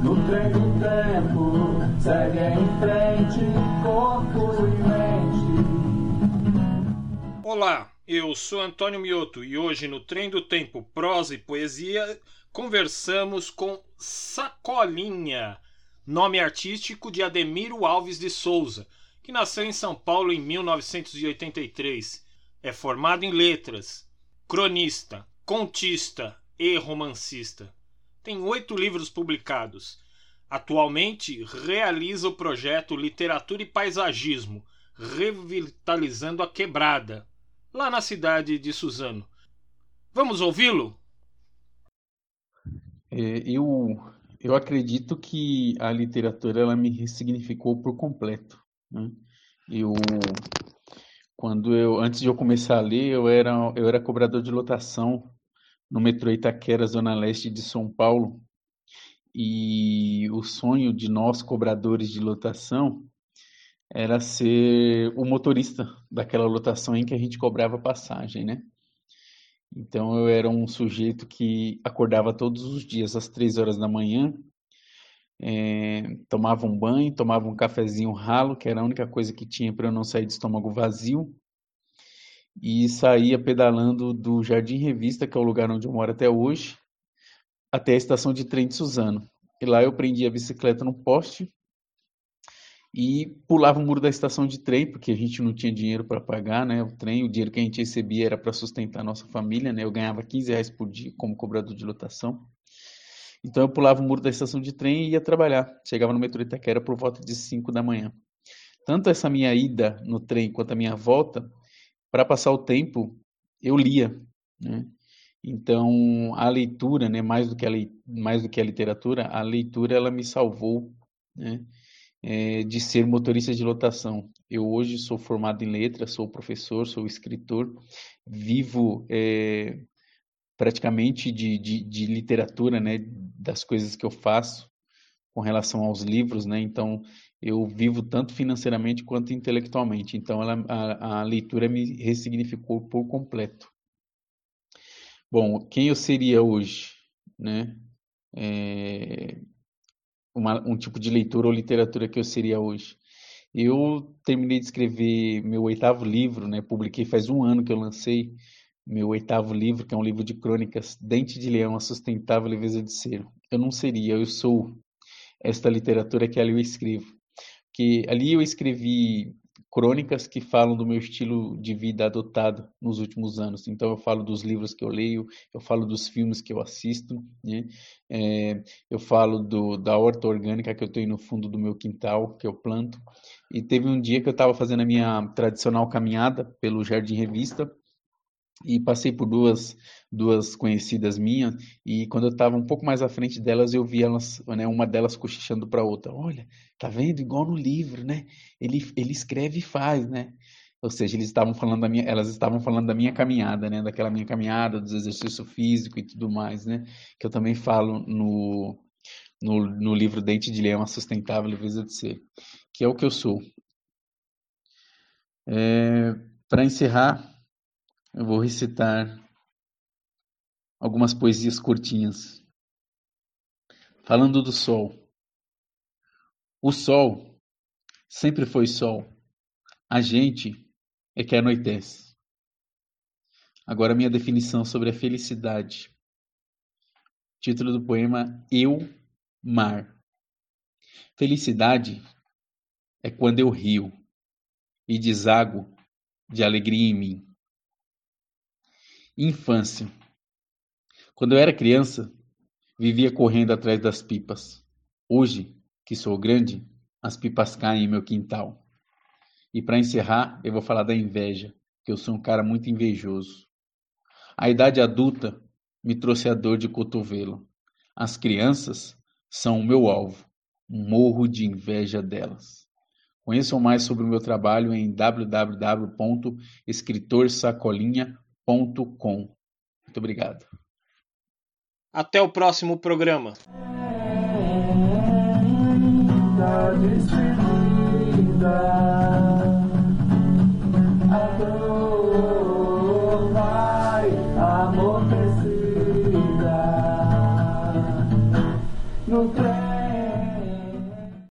No trem do tempo, segue em frente, corpo e mente. Olá, eu sou Antônio Mioto e hoje no Trem do Tempo, prosa e poesia, conversamos com Sacolinha, nome artístico de Ademiro Alves de Souza, que nasceu em São Paulo em 1983. É formado em letras, cronista, contista e romancista. Tem 8 livros publicados. Atualmente realiza o projeto Literatura e Paisagismo, revitalizando a quebrada, lá na cidade de Suzano. Vamos ouvi-lo? Eu acredito que a literatura ela me ressignificou por completo, né? Eu, antes de eu começar a ler, eu era cobrador de lotação no metrô Itaquera, zona leste de São Paulo, e o sonho de nós cobradores de lotação era ser o motorista daquela lotação em que a gente cobrava passagem, né? Então eu era um sujeito que acordava todos os dias às 3 horas da manhã, tomava um banho, tomava um cafezinho ralo, que era a única coisa que tinha para eu não sair de estômago vazio, e saía pedalando do Jardim Revista, que é o lugar onde eu moro até hoje, até a estação de trem de Suzano. E lá eu prendia a bicicleta no poste e pulava o muro da estação de trem, porque a gente não tinha dinheiro para pagar, né, o trem. O dinheiro que a gente recebia era para sustentar a nossa família, né? Eu ganhava R$ 15 por dia como cobrador de lotação. Então eu pulava o muro da estação de trem e ia trabalhar. Chegava no metrô Itaquera por volta de 5 da manhã. Tanto essa minha ida no trem quanto a minha volta, para passar o tempo, eu lia, né? Então a leitura, né, mais do que a literatura, a leitura ela me salvou, né, de ser motorista de lotação. Eu hoje sou formado em letras, sou professor, sou escritor, vivo praticamente de literatura, né, das coisas que eu faço com relação aos livros, né? Então eu vivo tanto financeiramente quanto intelectualmente. Então a leitura me ressignificou por completo. Bom, quem eu seria hoje, né? Um tipo de leitura ou literatura que eu seria hoje. Eu terminei de escrever meu 8º livro, né? Publiquei faz um ano que eu lancei meu 8º livro, que é um livro de crônicas, Dente de Leão, a Sustentável Leveza de Ser. Eu não seria, eu sou esta literatura que ali eu escrevo. Que ali eu escrevi crônicas que falam do meu estilo de vida adotado nos últimos anos. Então eu falo dos livros que eu leio, eu falo dos filmes que eu assisto, né? Eu falo da horta orgânica que eu tenho no fundo do meu quintal, que eu planto. E teve um dia que eu estava fazendo a minha tradicional caminhada pelo Jardim Revista, e passei por duas conhecidas minhas, e quando eu estava um pouco mais à frente delas, eu vi elas, né, uma delas cochichando para a outra: olha, tá vendo? Igual no livro, né? Ele escreve e faz, né? Ou seja, elas estavam falando da minha caminhada, né? Daquela minha caminhada, dos exercícios físicos e tudo mais, né? Que eu também falo no livro Dente de Leão, a Sustentável Leveza de Ser, que é o que eu sou. Para encerrar, eu vou recitar algumas poesias curtinhas. Falando do sol. O sol sempre foi sol. A gente é que anoitece. Agora minha definição sobre a felicidade. Título do poema Eu, Mar. Felicidade é quando eu rio e desago de alegria em mim. Infância. Quando eu era criança, vivia correndo atrás das pipas. Hoje, que sou grande, as pipas caem em meu quintal. E para encerrar, eu vou falar da inveja, que eu sou um cara muito invejoso. A idade adulta me trouxe a dor de cotovelo. As crianças são o meu alvo. Morro de inveja delas. Conheçam mais sobre o meu trabalho em www.escritorsacolinha.com. Muito obrigado. Até o próximo programa.